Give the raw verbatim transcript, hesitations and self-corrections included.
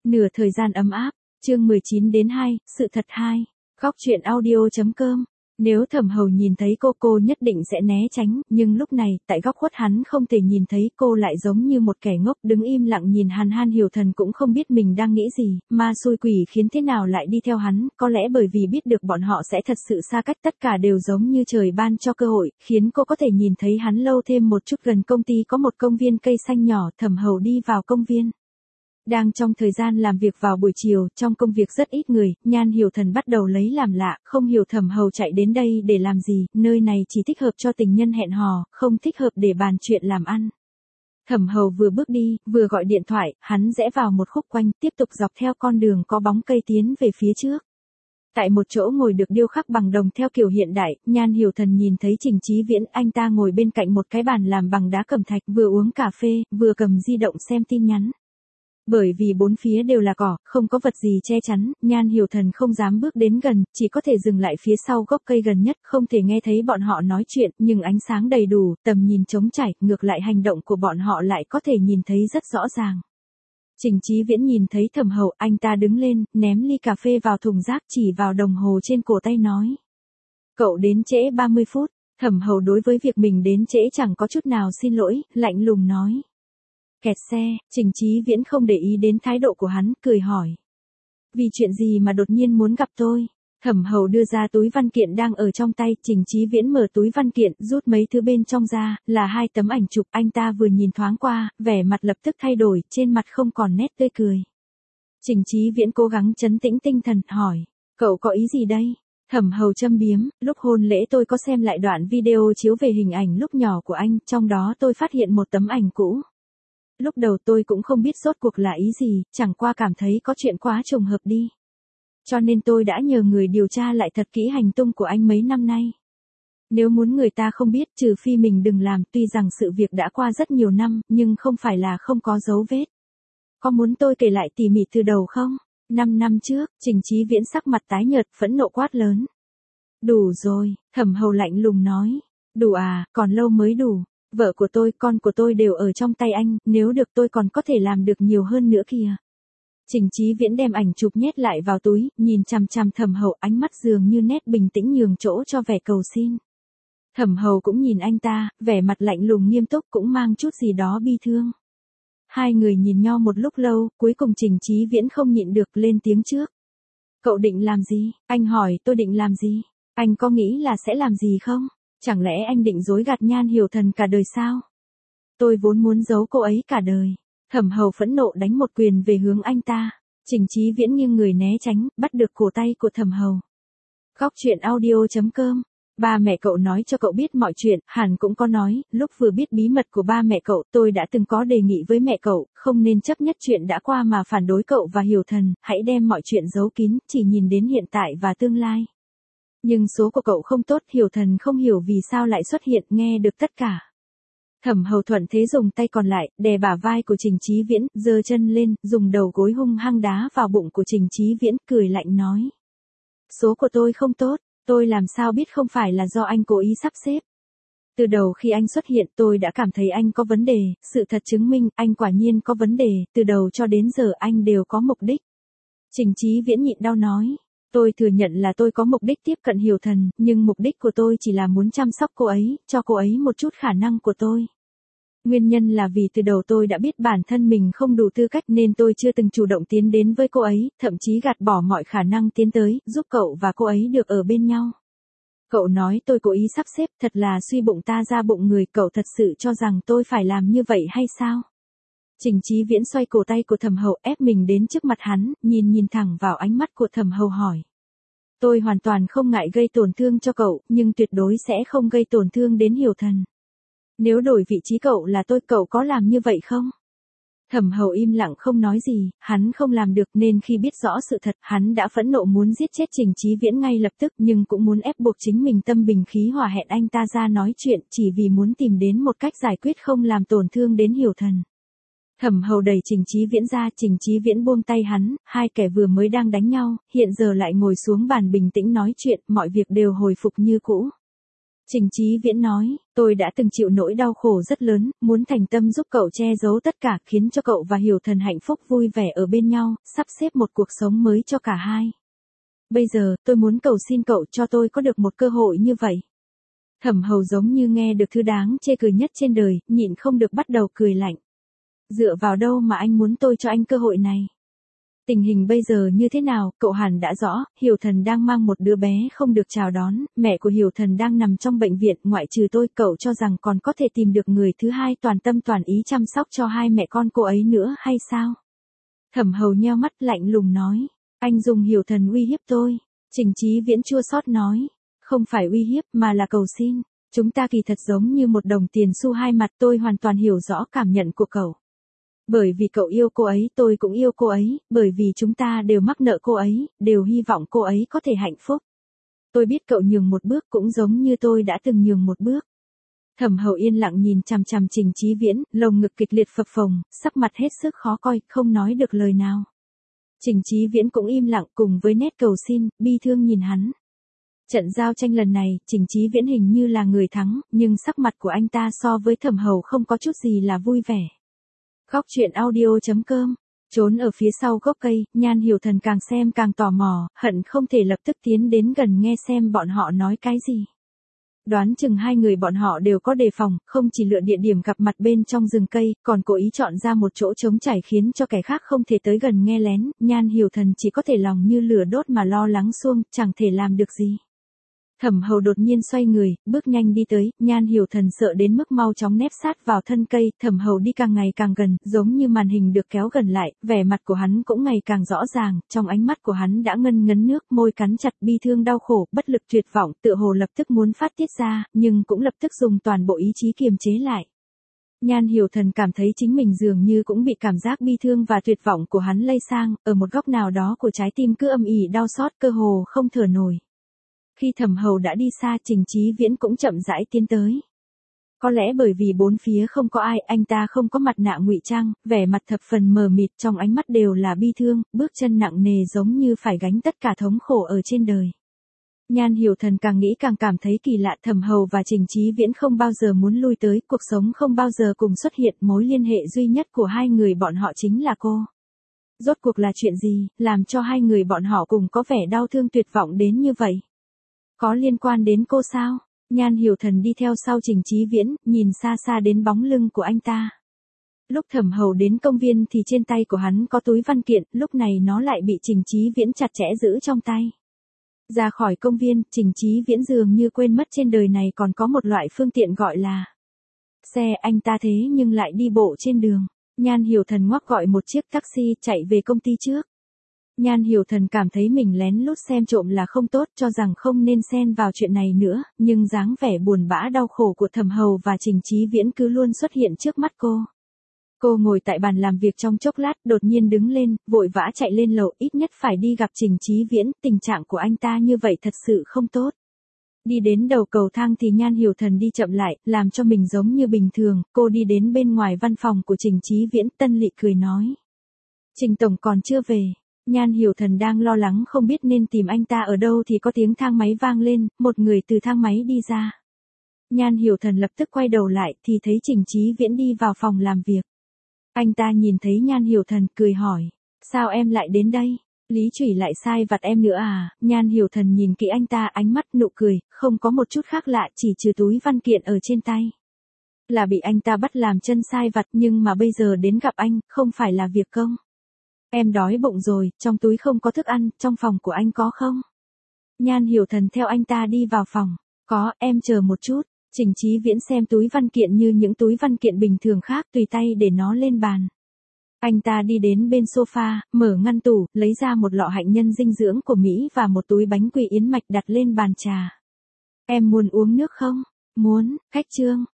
Nửa thời gian ấm áp, chương mười chín đến hai, sự thật hai. Góc truyện audio.com. Nếu Thẩm Hầu nhìn thấy cô cô nhất định sẽ né tránh, nhưng lúc này, tại góc khuất hắn không thể nhìn thấy cô lại giống như một kẻ ngốc đứng im lặng nhìn Hàn Han Hiểu Thần cũng không biết mình đang nghĩ gì, ma xui quỷ khiến thế nào lại đi theo hắn, có lẽ bởi vì biết được bọn họ sẽ thật sự xa cách tất cả đều giống như trời ban cho cơ hội, khiến cô có thể nhìn thấy hắn lâu thêm một chút gần công ty có một công viên cây xanh nhỏ, Thẩm Hầu đi vào công viên. Đang trong thời gian làm việc vào buổi chiều, trong công việc rất ít người, Nhan Hiểu Thần bắt đầu lấy làm lạ, không hiểu Thẩm Hầu chạy đến đây để làm gì, nơi này chỉ thích hợp cho tình nhân hẹn hò, không thích hợp để bàn chuyện làm ăn. Thẩm Hầu vừa bước đi, vừa gọi điện thoại, hắn rẽ vào một khúc quanh, tiếp tục dọc theo con đường có bóng cây tiến về phía trước. Tại một chỗ ngồi được điêu khắc bằng đồng theo kiểu hiện đại, Nhan Hiểu Thần nhìn thấy Trình Chí Viễn, anh ta ngồi bên cạnh một cái bàn làm bằng đá cẩm thạch, vừa uống cà phê, vừa cầm di động xem tin nhắn. Bởi vì bốn phía đều là cỏ, không có vật gì che chắn, Nhan Hiểu Thần không dám bước đến gần, chỉ có thể dừng lại phía sau gốc cây gần nhất, không thể nghe thấy bọn họ nói chuyện, nhưng ánh sáng đầy đủ, tầm nhìn trống trải, ngược lại hành động của bọn họ lại có thể nhìn thấy rất rõ ràng. Trình Chí Viễn nhìn thấy Thẩm Hầu, anh ta đứng lên, ném ly cà phê vào thùng rác, chỉ vào đồng hồ trên cổ tay nói. Cậu đến trễ ba mươi phút, Thẩm Hầu đối với việc mình đến trễ chẳng có chút nào xin lỗi, lạnh lùng nói. Kẹt xe, Trình Chí Viễn không để ý đến thái độ của hắn, cười hỏi. Vì chuyện gì mà đột nhiên muốn gặp tôi? Thẩm Hầu đưa ra túi văn kiện đang ở trong tay, Trình Chí Viễn mở túi văn kiện, rút mấy thứ bên trong ra, là hai tấm ảnh chụp, anh ta vừa nhìn thoáng qua, vẻ mặt lập tức thay đổi, trên mặt không còn nét tươi cười. Trình Chí Viễn cố gắng trấn tĩnh tinh thần, hỏi, cậu có ý gì đây? Thẩm Hầu châm biếm, lúc hôn lễ tôi có xem lại đoạn video chiếu về hình ảnh lúc nhỏ của anh, trong đó tôi phát hiện một tấm ảnh cũ. Lúc đầu tôi cũng không biết rốt cuộc là ý gì, chẳng qua cảm thấy có chuyện quá trùng hợp đi. Cho nên tôi đã nhờ người điều tra lại thật kỹ hành tung của anh mấy năm nay. Nếu muốn người ta không biết, trừ phi mình đừng làm, tuy rằng sự việc đã qua rất nhiều năm, nhưng không phải là không có dấu vết. Có muốn tôi kể lại tỉ mỉ từ đầu không? Năm năm trước, Trình Chí Viễn sắc mặt tái nhợt, phẫn nộ quát lớn. Đủ rồi, Thẩm Hầu lạnh lùng nói. Đủ à, còn lâu mới đủ. Vợ của tôi, con của tôi đều ở trong tay anh, nếu được tôi còn có thể làm được nhiều hơn nữa kìa. Trình Chí Viễn đem ảnh chụp nhét lại vào túi, nhìn chằm chằm Thẩm Hầu, ánh mắt dường như nét bình tĩnh nhường chỗ cho vẻ cầu xin. Thẩm Hầu cũng nhìn anh ta, vẻ mặt lạnh lùng nghiêm túc cũng mang chút gì đó bi thương. Hai người nhìn nhau một lúc lâu, cuối cùng Trình Chí Viễn không nhịn được lên tiếng trước. Cậu định làm gì? Anh hỏi tôi định làm gì? Anh có nghĩ là sẽ làm gì không? Chẳng lẽ anh định dối gạt Nhan Hiểu Thần cả đời sao? Tôi vốn muốn giấu cô ấy cả đời. Thẩm Hầu phẫn nộ đánh một quyền về hướng anh ta. Trình Chí Viễn nghiêng người né tránh, bắt được cổ tay của Thẩm Hầu. Góc truyện audio.com. Ba mẹ cậu nói cho cậu biết mọi chuyện, hẳn cũng có nói, lúc vừa biết bí mật của ba mẹ cậu, tôi đã từng có đề nghị với mẹ cậu, không nên chấp nhất chuyện đã qua mà phản đối cậu và Hiểu Thần, hãy đem mọi chuyện giấu kín, chỉ nhìn đến hiện tại và tương lai. Nhưng số của cậu không tốt, Hiểu Thần không hiểu vì sao lại xuất hiện, nghe được tất cả. Thẩm Hầu thuận thế dùng tay còn lại, đè bả vai của Trình Chí Viễn, giơ chân lên, dùng đầu gối hung hăng đá vào bụng của Trình Chí Viễn, cười lạnh nói. Số của tôi không tốt, tôi làm sao biết không phải là do anh cố ý sắp xếp. Từ đầu khi anh xuất hiện tôi đã cảm thấy anh có vấn đề, sự thật chứng minh anh quả nhiên có vấn đề, từ đầu cho đến giờ anh đều có mục đích. Trình Chí Viễn nhịn đau nói. Tôi thừa nhận là tôi có mục đích tiếp cận Hiểu Thần, nhưng mục đích của tôi chỉ là muốn chăm sóc cô ấy, cho cô ấy một chút khả năng của tôi. Nguyên nhân là vì từ đầu tôi đã biết bản thân mình không đủ tư cách nên tôi chưa từng chủ động tiến đến với cô ấy, thậm chí gạt bỏ mọi khả năng tiến tới, giúp cậu và cô ấy được ở bên nhau. Cậu nói tôi cố ý sắp xếp, thật là suy bụng ta ra bụng người, cậu thật sự cho rằng tôi phải làm như vậy hay sao? Trình Chí Viễn xoay cổ tay của Thẩm Hầu ép mình đến trước mặt hắn, nhìn nhìn thẳng vào ánh mắt của Thẩm Hầu hỏi. Tôi hoàn toàn không ngại gây tổn thương cho cậu, nhưng tuyệt đối sẽ không gây tổn thương đến Hiểu Thần. Nếu đổi vị trí cậu là tôi, cậu có làm như vậy không? Thẩm Hầu im lặng không nói gì, hắn không làm được nên khi biết rõ sự thật, hắn đã phẫn nộ muốn giết chết Trình Chí Viễn ngay lập tức nhưng cũng muốn ép buộc chính mình tâm bình khí hòa hẹn anh ta ra nói chuyện chỉ vì muốn tìm đến một cách giải quyết không làm tổn thương đến Hiểu Thần. Thẩm Hầu đẩy Trình Chí Viễn ra, Trình Chí Viễn buông tay hắn, hai kẻ vừa mới đang đánh nhau, hiện giờ lại ngồi xuống bàn bình tĩnh nói chuyện, mọi việc đều hồi phục như cũ. Trình Chí Viễn nói, tôi đã từng chịu nỗi đau khổ rất lớn, muốn thành tâm giúp cậu che giấu tất cả, khiến cho cậu và Hiểu Thần hạnh phúc vui vẻ ở bên nhau, sắp xếp một cuộc sống mới cho cả hai. Bây giờ, tôi muốn cầu xin cậu cho tôi có được một cơ hội như vậy. Thẩm Hầu giống như nghe được thứ đáng chê cười nhất trên đời, nhịn không được bắt đầu cười lạnh. Dựa vào đâu mà anh muốn tôi cho anh cơ hội này? Tình hình bây giờ như thế nào, cậu hẳn đã rõ, Hiểu Thần đang mang một đứa bé không được chào đón, mẹ của Hiểu Thần đang nằm trong bệnh viện, ngoại trừ tôi, cậu cho rằng còn có thể tìm được người thứ hai toàn tâm toàn ý chăm sóc cho hai mẹ con cô ấy nữa hay sao? Thẩm Hầu nheo mắt lạnh lùng nói, anh dùng Hiểu Thần uy hiếp tôi. Trình Chí Viễn chua xót nói, không phải uy hiếp mà là cầu xin, chúng ta kỳ thật giống như một đồng tiền xu hai mặt, tôi hoàn toàn hiểu rõ cảm nhận của cậu. Bởi vì cậu yêu cô ấy, tôi cũng yêu cô ấy, bởi vì chúng ta đều mắc nợ cô ấy, đều hy vọng cô ấy có thể hạnh phúc. Tôi biết cậu nhường một bước cũng giống như tôi đã từng nhường một bước. Thẩm Hầu yên lặng nhìn chằm chằm Trình Chí Viễn, lồng ngực kịch liệt phập phồng, sắc mặt hết sức khó coi, không nói được lời nào. Trình Chí Viễn cũng im lặng cùng với nét cầu xin, bi thương nhìn hắn. Trận giao tranh lần này, Trình Chí Viễn hình như là người thắng, nhưng sắc mặt của anh ta so với Thẩm Hầu không có chút gì là vui vẻ. Góc truyện audio chấm com. Trốn ở phía sau gốc cây, Nhan Hiểu Thần càng xem càng tò mò, hận không thể lập tức tiến đến gần nghe xem bọn họ nói cái gì. Đoán chừng hai người bọn họ đều có đề phòng, không chỉ lựa địa điểm gặp mặt bên trong rừng cây, còn cố ý chọn ra một chỗ trống trải khiến cho kẻ khác không thể tới gần nghe lén, Nhan Hiểu Thần chỉ có thể lòng như lửa đốt mà lo lắng xuông, chẳng thể làm được gì. Thẩm Hầu đột nhiên xoay người, bước nhanh đi tới, Nhan Hiểu Thần sợ đến mức mau chóng nép sát vào thân cây, Thẩm Hầu đi càng ngày càng gần, giống như màn hình được kéo gần lại, vẻ mặt của hắn cũng ngày càng rõ ràng, trong ánh mắt của hắn đã ngân ngấn nước, môi cắn chặt, bi thương đau khổ, bất lực tuyệt vọng, tựa hồ lập tức muốn phát tiết ra, nhưng cũng lập tức dùng toàn bộ ý chí kiềm chế lại. Nhan Hiểu Thần cảm thấy chính mình dường như cũng bị cảm giác bi thương và tuyệt vọng của hắn lây sang, ở một góc nào đó của trái tim cứ âm ỉ đau xót, cơ hồ không thở nổi. Khi Thẩm Hầu đã đi xa, Trình Chí Viễn cũng chậm rãi tiến tới. Có lẽ bởi vì bốn phía không có ai, anh ta không có mặt nạ ngụy trang, vẻ mặt thập phần mờ mịt, trong ánh mắt đều là bi thương, bước chân nặng nề giống như phải gánh tất cả thống khổ ở trên đời. Nhan Hiểu Thần càng nghĩ càng cảm thấy kỳ lạ, Thẩm Hầu và Trình Chí Viễn không bao giờ muốn lui tới, cuộc sống không bao giờ cùng xuất hiện, mối liên hệ duy nhất của hai người bọn họ chính là cô. Rốt cuộc là chuyện gì, làm cho hai người bọn họ cùng có vẻ đau thương tuyệt vọng đến như vậy? Có liên quan đến cô sao? Nhan Hiểu Thần đi theo sau Trình Chí Viễn, nhìn xa xa đến bóng lưng của anh ta. Lúc Thẩm Hầu đến công viên thì trên tay của hắn có túi văn kiện, lúc này nó lại bị Trình Chí Viễn chặt chẽ giữ trong tay. Ra khỏi công viên, Trình Chí Viễn dường như quên mất trên đời này còn có một loại phương tiện gọi là xe, anh ta thế nhưng lại đi bộ trên đường. Nhan Hiểu Thần ngoắc gọi một chiếc taxi chạy về công ty trước. Nhan Hiểu Thần cảm thấy mình lén lút xem trộm là không tốt, cho rằng không nên xen vào chuyện này nữa, nhưng dáng vẻ buồn bã đau khổ của Thẩm Hầu và Trình Chí Viễn cứ luôn xuất hiện trước mắt cô. Cô ngồi tại bàn làm việc trong chốc lát, đột nhiên đứng lên, vội vã chạy lên lầu, ít nhất phải đi gặp Trình Chí Viễn, tình trạng của anh ta như vậy thật sự không tốt. Đi đến đầu cầu thang thì Nhan Hiểu Thần đi chậm lại, làm cho mình giống như bình thường, cô đi đến bên ngoài văn phòng của Trình Chí Viễn, Tân Lị cười nói. Trình Tổng còn chưa về. Nhan Hiểu Thần đang lo lắng không biết nên tìm anh ta ở đâu thì có tiếng thang máy vang lên, một người từ thang máy đi ra. Nhan Hiểu Thần lập tức quay đầu lại thì thấy Trình Chí Viễn đi vào phòng làm việc. Anh ta nhìn thấy Nhan Hiểu Thần cười hỏi, sao em lại đến đây? Lý Chủy lại sai vặt em nữa à? Nhan Hiểu Thần nhìn kỹ anh ta, ánh mắt nụ cười, không có một chút khác lạ, chỉ trừ túi văn kiện ở trên tay. Là bị anh ta bắt làm chân sai vặt, nhưng mà bây giờ đến gặp anh, không phải là việc công. Em đói bụng rồi, trong túi không có thức ăn, trong phòng của anh có không? Nhan Hiểu Thần theo anh ta đi vào phòng. Có, em chờ một chút. Trình Chí Viễn xem túi văn kiện như những túi văn kiện bình thường khác, tùy tay để nó lên bàn. Anh ta đi đến bên sofa, mở ngăn tủ, lấy ra một lọ hạnh nhân dinh dưỡng của Mỹ và một túi bánh quy yến mạch đặt lên bàn trà. Em muốn uống nước không? Muốn, khách trương.